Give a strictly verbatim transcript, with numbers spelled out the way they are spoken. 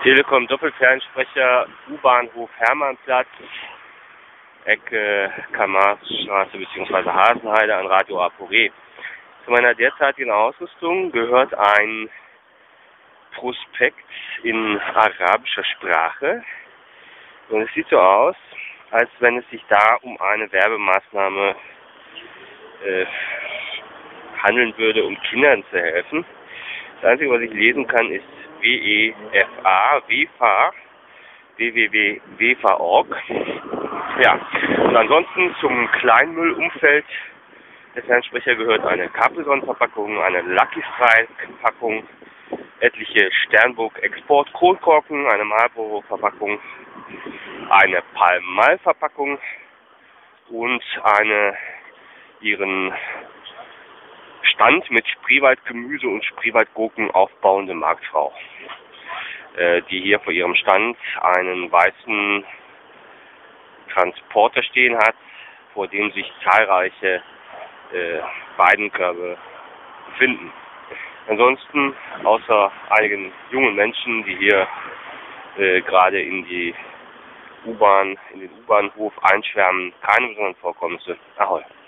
Telekom Doppelfernsprecher, U-Bahnhof Hermannplatz, Ecke Karl-Marx-Straße bzw. Hasenheide an Radio Aporé. Zu meiner derzeitigen Ausrüstung gehört ein Prospekt in arabischer Sprache. Und es sieht so aus, als wenn es sich da um eine Werbemaßnahme äh, handeln würde, um Kindern zu helfen. Das Einzige, was ich lesen kann, ist W E F A, W E F A, w w w punkt w e f a punkt org. Ja, und ansonsten zum Kleinmüllumfeld der Fernsprecher gehört eine Capri-Sonne-Verpackung, eine Lucky Strike-Packung, etliche Sternburg Export Kronkorken, eine Marlboro-Verpackung, eine Palmal-Verpackung und eine ihren Stand mit Spreewaldgemüse und Spreewaldgurken aufbauende Marktfrau, äh, die hier vor ihrem Stand einen weißen Transporter stehen hat, vor dem sich zahlreiche äh, Weidenkörbe befinden. Ansonsten, außer einigen jungen Menschen, die hier äh, gerade in die U-Bahn, in den U-Bahnhof einschwärmen, keine besonderen Vorkommnisse. Ahoi.